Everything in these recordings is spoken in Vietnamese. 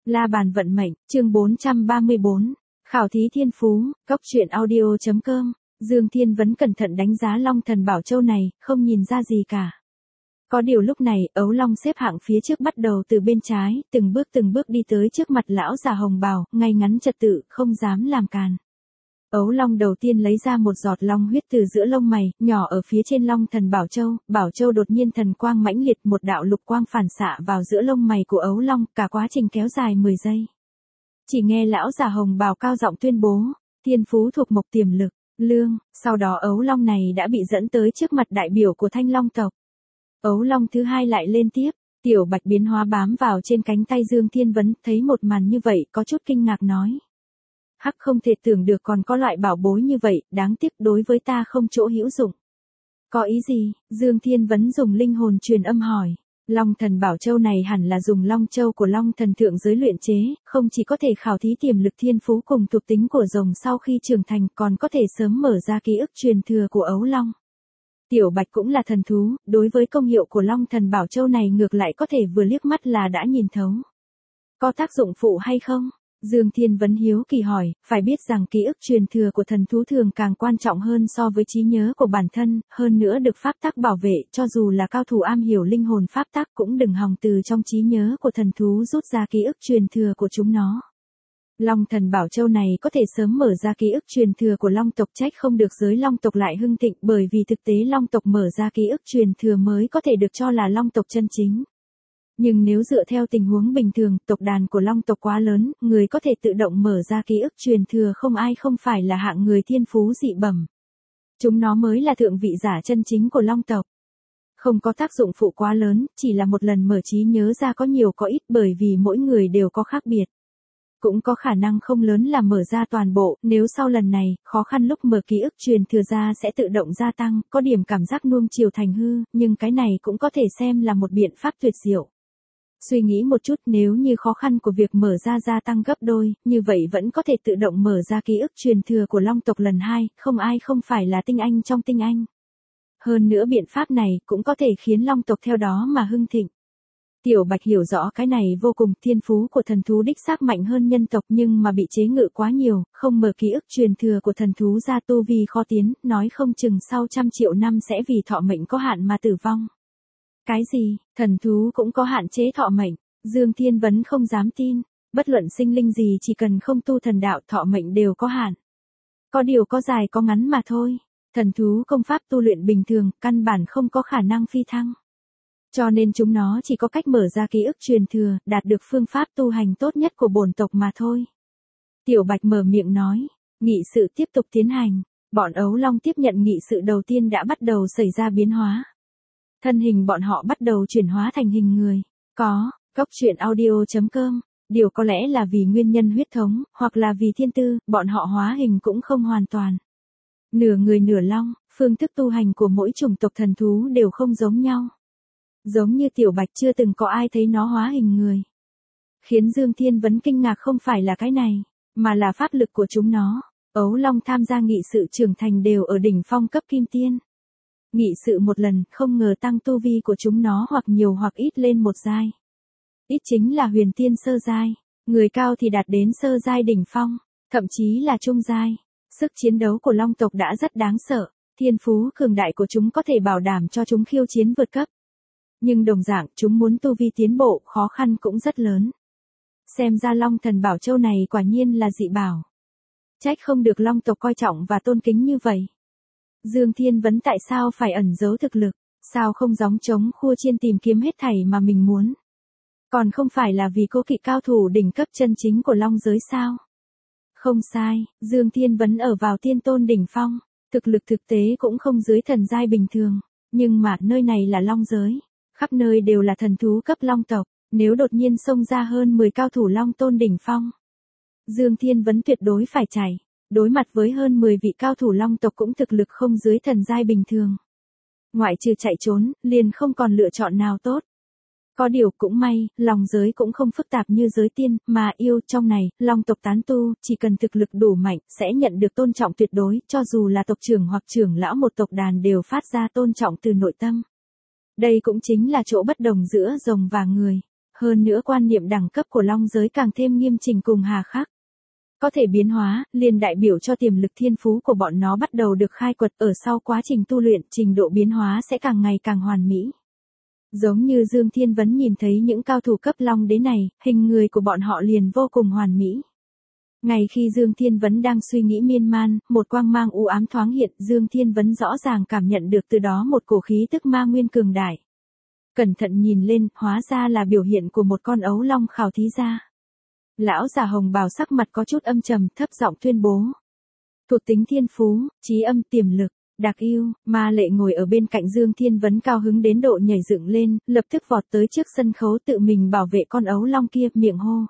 La bàn vận mệnh, chương 434. Khảo thí thiên phú, Cốc truyện audio.com. Dương Thiên Vấn cẩn thận đánh giá Long Thần Bảo Châu này, không nhìn ra gì cả. Có điều lúc này, ấu long xếp hạng phía trước bắt đầu từ bên trái, từng bước đi tới trước mặt lão già hồng bào, ngay ngắn trật tự, không dám làm càn. Ấu long đầu tiên lấy ra một giọt long huyết từ giữa lông mày, nhỏ ở phía trên Long Thần Bảo Châu đột nhiên thần quang mãnh liệt, một đạo lục quang phản xạ vào giữa lông mày của ấu long, cả quá trình kéo dài 10 giây. Chỉ nghe lão già hồng bào cao giọng tuyên bố, thiên phú thuộc mộc tiềm lực, lương, sau đó ấu long này đã bị dẫn tới trước mặt đại biểu của Thanh Long tộc. Ấu long thứ hai lại lên tiếp, tiểu bạch biến hóa bám vào trên cánh tay Dương Thiên Vấn, thấy một màn như vậy có chút kinh ngạc nói. Hắc, không thể tưởng được còn có loại bảo bối như vậy, đáng tiếc đối với ta không chỗ hữu dụng. Có ý gì? Dương Thiên Vấn dùng linh hồn truyền âm hỏi. Long Thần Bảo Châu này hẳn là dùng Long Châu của Long Thần thượng giới luyện chế, không chỉ có thể khảo thí tiềm lực thiên phú cùng thuộc tính của rồng sau khi trưởng thành, còn có thể sớm mở ra ký ức truyền thừa của ấu long. Tiểu bạch cũng là thần thú, đối với công hiệu của Long Thần Bảo Châu này ngược lại có thể vừa liếc mắt là đã nhìn thấu. Có tác dụng phụ hay không? Dương Thiên Vấn hiếu kỳ hỏi, phải biết rằng ký ức truyền thừa của thần thú thường càng quan trọng hơn so với trí nhớ của bản thân, hơn nữa được pháp tắc bảo vệ, cho dù là cao thủ am hiểu linh hồn pháp tắc cũng đừng hòng từ trong trí nhớ của thần thú rút ra ký ức truyền thừa của chúng nó. Long Thần Bảo Châu này có thể sớm mở ra ký ức truyền thừa của Long tộc, trách không được giới Long tộc lại hưng thịnh, bởi vì thực tế Long tộc mở ra ký ức truyền thừa mới có thể được cho là Long tộc chân chính. Nhưng nếu dựa theo tình huống bình thường, tộc đàn của Long tộc quá lớn, người có thể tự động mở ra ký ức truyền thừa không ai không phải là hạng người thiên phú dị bẩm. Chúng nó mới là thượng vị giả chân chính của Long tộc. Không có tác dụng phụ quá lớn, chỉ là một lần mở trí nhớ ra có nhiều có ít, bởi vì mỗi người đều có khác biệt. Cũng có khả năng không lớn là mở ra toàn bộ, nếu sau lần này, khó khăn lúc mở ký ức truyền thừa ra sẽ tự động gia tăng, có điểm cảm giác nuông chiều thành hư, nhưng cái này cũng có thể xem là một biện pháp tuyệt diệu. Suy nghĩ một chút, nếu như khó khăn của việc mở ra gia tăng gấp đôi, như vậy vẫn có thể tự động mở ra ký ức truyền thừa của Long tộc lần 2, không ai không phải là tinh anh trong tinh anh. Hơn nữa biện pháp này cũng có thể khiến Long tộc theo đó mà hưng thịnh. Tiểu Bạch hiểu rõ cái này vô cùng, thiên phú của thần thú đích xác mạnh hơn nhân tộc nhưng mà bị chế ngự quá nhiều, không mở ký ức truyền thừa của thần thú ra tu vi khó tiến, nói không chừng sau 100 triệu năm sẽ vì thọ mệnh có hạn mà tử vong. Cái gì, thần thú cũng có hạn chế thọ mệnh? Dương Thiên Vấn không dám tin, bất luận sinh linh gì chỉ cần không tu thần đạo thọ mệnh đều có hạn. Có điều có dài có ngắn mà thôi, thần thú công pháp tu luyện bình thường, căn bản không có khả năng phi thăng. Cho nên chúng nó chỉ có cách mở ra ký ức truyền thừa, đạt được phương pháp tu hành tốt nhất của bổn tộc mà thôi. Tiểu Bạch mở miệng nói, nghị sự tiếp tục tiến hành, bọn ấu long tiếp nhận nghị sự đầu tiên đã bắt đầu xảy ra biến hóa. Thân hình bọn họ bắt đầu chuyển hóa thành hình người. Cốc truyện audio.com. Điều có lẽ là vì nguyên nhân huyết thống, hoặc là vì thiên tư, bọn họ hóa hình cũng không hoàn toàn. Nửa người nửa long, phương thức tu hành của mỗi chủng tộc thần thú đều không giống nhau. Giống như Tiểu Bạch chưa từng có ai thấy nó hóa hình người. Khiến Dương Thiên Vấn kinh ngạc không phải là cái này, mà là pháp lực của chúng nó. Ấu long tham gia nghị sự trưởng thành đều ở đỉnh phong cấp kim tiên. Nghị sự một lần, không ngờ tăng tu vi của chúng nó hoặc nhiều hoặc ít lên một giai. Ít chính là huyền tiên sơ giai, người cao thì đạt đến sơ giai đỉnh phong, thậm chí là trung giai. Sức chiến đấu của Long tộc đã rất đáng sợ, thiên phú cường đại của chúng có thể bảo đảm cho chúng khiêu chiến vượt cấp. Nhưng đồng dạng, chúng muốn tu vi tiến bộ, khó khăn cũng rất lớn. Xem ra Long Thần Bảo Châu này quả nhiên là dị bảo. Trách không được Long tộc coi trọng và tôn kính như vậy. Dương Thiên Vấn tại sao phải ẩn giấu thực lực, sao không gióng trống khua chiên tìm kiếm hết thảy mà mình muốn? Còn không phải là vì cô kỵ cao thủ đỉnh cấp chân chính của Long giới sao? Không sai, Dương Thiên Vấn ở vào tiên tôn đỉnh phong, thực lực thực tế cũng không dưới thần giai bình thường, nhưng mà nơi này là Long giới, khắp nơi đều là thần thú cấp Long tộc, nếu đột nhiên xông ra hơn 10 cao thủ Long tôn đỉnh phong, Dương Thiên Vấn tuyệt đối phải chạy. Đối mặt với hơn 10 vị cao thủ Long tộc cũng thực lực không dưới thần giai bình thường. Ngoại trừ chạy trốn, liền không còn lựa chọn nào tốt. Có điều cũng may, Long giới cũng không phức tạp như giới tiên, mà yêu trong này, Long tộc tán tu, chỉ cần thực lực đủ mạnh, sẽ nhận được tôn trọng tuyệt đối, cho dù là tộc trưởng hoặc trưởng lão một tộc đàn đều phát ra tôn trọng từ nội tâm. Đây cũng chính là chỗ bất đồng giữa rồng và người. Hơn nữa quan niệm đẳng cấp của long giới càng thêm nghiêm chỉnh cùng hà khắc. Có thể biến hóa, liền đại biểu cho tiềm lực thiên phú của bọn nó bắt đầu được khai quật, ở sau quá trình tu luyện, trình độ biến hóa sẽ càng ngày càng hoàn mỹ. Giống như Dương Thiên Vấn nhìn thấy những cao thủ cấp long đế này, hình người của bọn họ liền vô cùng hoàn mỹ. Ngay khi Dương Thiên Vấn đang suy nghĩ miên man, một quang mang u ám thoáng hiện, Dương Thiên Vấn rõ ràng cảm nhận được từ đó một cổ khí tức ma nguyên cường đại. Cẩn thận nhìn lên, hóa ra là biểu hiện của một con ấu long Khảo Thí gia. Lão già hồng bào sắc mặt có chút âm trầm, thấp giọng tuyên bố. Thuộc tính thiên phú, trí âm, tiềm lực, đặc yêu. Ma Lệ ngồi ở bên cạnh Dương Thiên Vấn cao hứng đến độ nhảy dựng lên, lập tức vọt tới trước sân khấu tự mình bảo vệ con ấu long kia, miệng hô.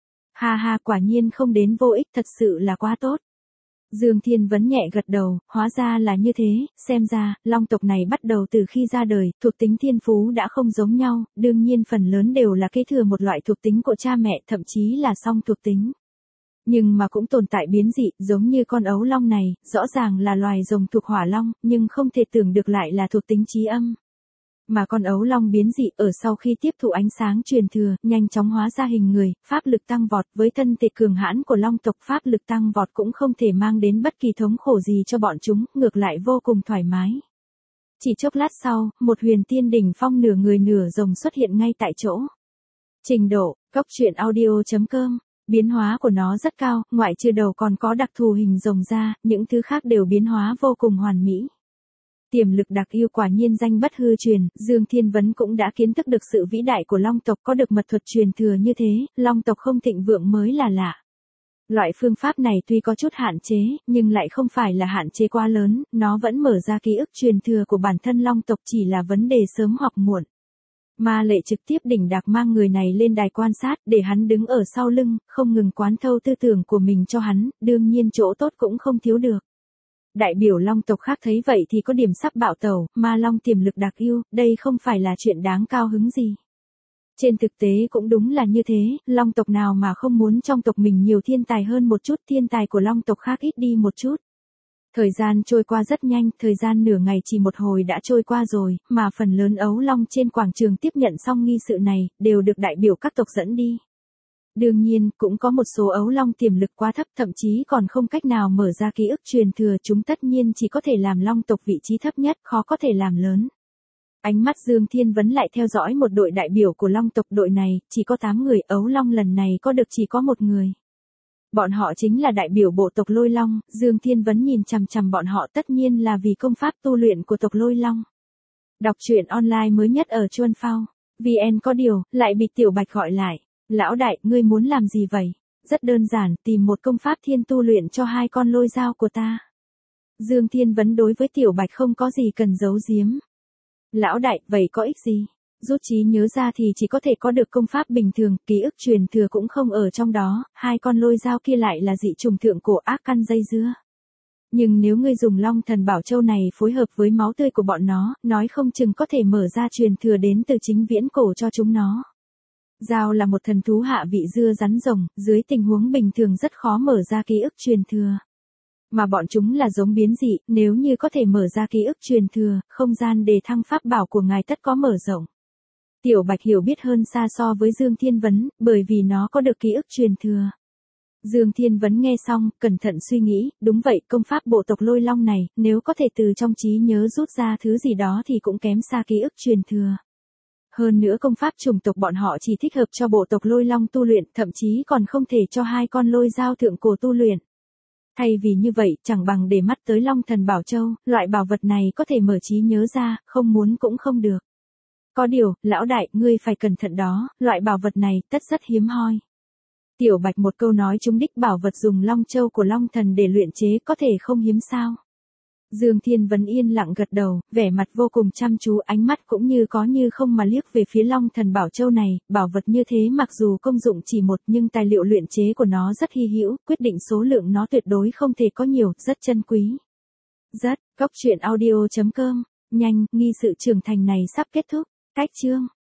Ha ha, quả nhiên không đến vô ích, thật sự là quá tốt. Dương Thiên Vấn nhẹ gật đầu, hóa ra là như thế, xem ra, long tộc này bắt đầu từ khi ra đời, thuộc tính thiên phú đã không giống nhau, đương nhiên phần lớn đều là kế thừa một loại thuộc tính của cha mẹ, thậm chí là song thuộc tính. Nhưng mà cũng tồn tại biến dị, giống như con ấu long này, rõ ràng là loài rồng thuộc hỏa long, nhưng không thể tưởng được lại là thuộc tính trí âm. Mà con ấu long biến dị ở sau khi tiếp thụ ánh sáng truyền thừa, nhanh chóng hóa ra hình người, pháp lực tăng vọt, với thân thể cường hãn của long tộc, pháp lực tăng vọt cũng không thể mang đến bất kỳ thống khổ gì cho bọn chúng, ngược lại vô cùng thoải mái. Chỉ chốc lát sau, một huyền tiên đỉnh phong nửa người nửa rồng xuất hiện ngay tại chỗ. Trình độ, coctruyện.audio.com. Biến hóa của nó rất cao, ngoại trừ đầu còn có đặc thù hình rồng ra, những thứ khác đều biến hóa vô cùng hoàn mỹ. Tiềm lực đặc yêu quả nhiên danh bất hư truyền, Dương Thiên Vấn cũng đã kiến thức được sự vĩ đại của long tộc, có được mật thuật truyền thừa như thế, long tộc không thịnh vượng mới là lạ. Loại phương pháp này tuy có chút hạn chế, nhưng lại không phải là hạn chế quá lớn, nó vẫn mở ra ký ức truyền thừa của bản thân long tộc, chỉ là vấn đề sớm hoặc muộn. Ma Lệ trực tiếp đỉnh đạc mang người này lên đài quan sát, để hắn đứng ở sau lưng, không ngừng quán thâu tư tưởng của mình cho hắn, đương nhiên chỗ tốt cũng không thiếu được. Đại biểu long tộc khác thấy vậy thì có điểm sắp bạo tẩu, ma long tiềm lực đặc yêu, đây không phải là chuyện đáng cao hứng gì. Trên thực tế cũng đúng là như thế, long tộc nào mà không muốn trong tộc mình nhiều thiên tài hơn một chút, thiên tài của long tộc khác ít đi một chút. Thời gian trôi qua rất nhanh, thời gian nửa ngày chỉ một hồi đã trôi qua rồi, mà phần lớn ấu long trên quảng trường tiếp nhận xong nghi sự này, đều được đại biểu các tộc dẫn đi. Đương nhiên, cũng có một số ấu long tiềm lực quá thấp, thậm chí còn không cách nào mở ra ký ức truyền thừa, chúng tất nhiên chỉ có thể làm long tộc vị trí thấp nhất, khó có thể làm lớn. Ánh mắt Dương Thiên Vấn lại theo dõi một đội đại biểu của long tộc, đội này, chỉ có 8 người, ấu long lần này có được chỉ có một người. Bọn họ chính là đại biểu bộ tộc Lôi Long, Dương Thiên Vấn nhìn chằm chằm bọn họ tất nhiên là vì công pháp tu luyện của tộc Lôi Long. Đọc truyện online mới nhất ở Chuan Phao. VN có điều, lại bị Tiểu Bạch gọi lại. Lão đại, ngươi muốn làm gì vậy? Rất đơn giản, tìm một công pháp thiên tu luyện cho 2 con lôi dao của ta. Dương Thiên Vấn đối với Tiểu Bạch không có gì cần giấu giếm. Lão đại, vậy có ích gì? Rút trí nhớ ra thì chỉ có thể có được công pháp bình thường, ký ức truyền thừa cũng không ở trong đó, 2 con lôi dao kia lại là dị trùng thượng cổ ác căn dây dưa. Nhưng nếu ngươi dùng Long Thần Bảo Châu này phối hợp với máu tươi của bọn nó, nói không chừng có thể mở ra truyền thừa đến từ chính viễn cổ cho chúng nó. Dao là một thần thú hạ vị dưa rắn rồng, dưới tình huống bình thường rất khó mở ra ký ức truyền thừa. Mà bọn chúng là giống biến dị, nếu như có thể mở ra ký ức truyền thừa, không gian đề thăng pháp bảo của ngài tất có mở rộng. Tiểu Bạch hiểu biết hơn xa so với Dương Thiên Vấn, bởi vì nó có được ký ức truyền thừa. Dương Thiên Vấn nghe xong, cẩn thận suy nghĩ, đúng vậy, công pháp bộ tộc Lôi Long này, nếu có thể từ trong trí nhớ rút ra thứ gì đó thì cũng kém xa ký ức truyền thừa. Hơn nữa công pháp chủng tộc bọn họ chỉ thích hợp cho bộ tộc Lôi Long tu luyện, thậm chí còn không thể cho 2 con lôi dao thượng cổ tu luyện. Thay vì như vậy, chẳng bằng để mắt tới Long Thần Bảo Châu, loại bảo vật này có thể mở trí nhớ ra, không muốn cũng không được. Có điều, lão đại, ngươi phải cẩn thận đó, loại bảo vật này tất rất hiếm hoi. Tiểu Bạch một câu nói trúng đích, bảo vật dùng Long Châu của Long Thần để luyện chế có thể không hiếm sao. Dương Thiên Vấn yên lặng gật đầu, vẻ mặt vô cùng chăm chú, ánh mắt cũng như có như không mà liếc về phía Long Thần Bảo Châu này, bảo vật như thế mặc dù công dụng chỉ một nhưng tài liệu luyện chế của nó rất hy hữu, quyết định số lượng nó tuyệt đối không thể có nhiều, rất chân quý. Rất, coctruyện.audio.com, nhanh, nghi sự trưởng thành này sắp kết thúc, cách chương.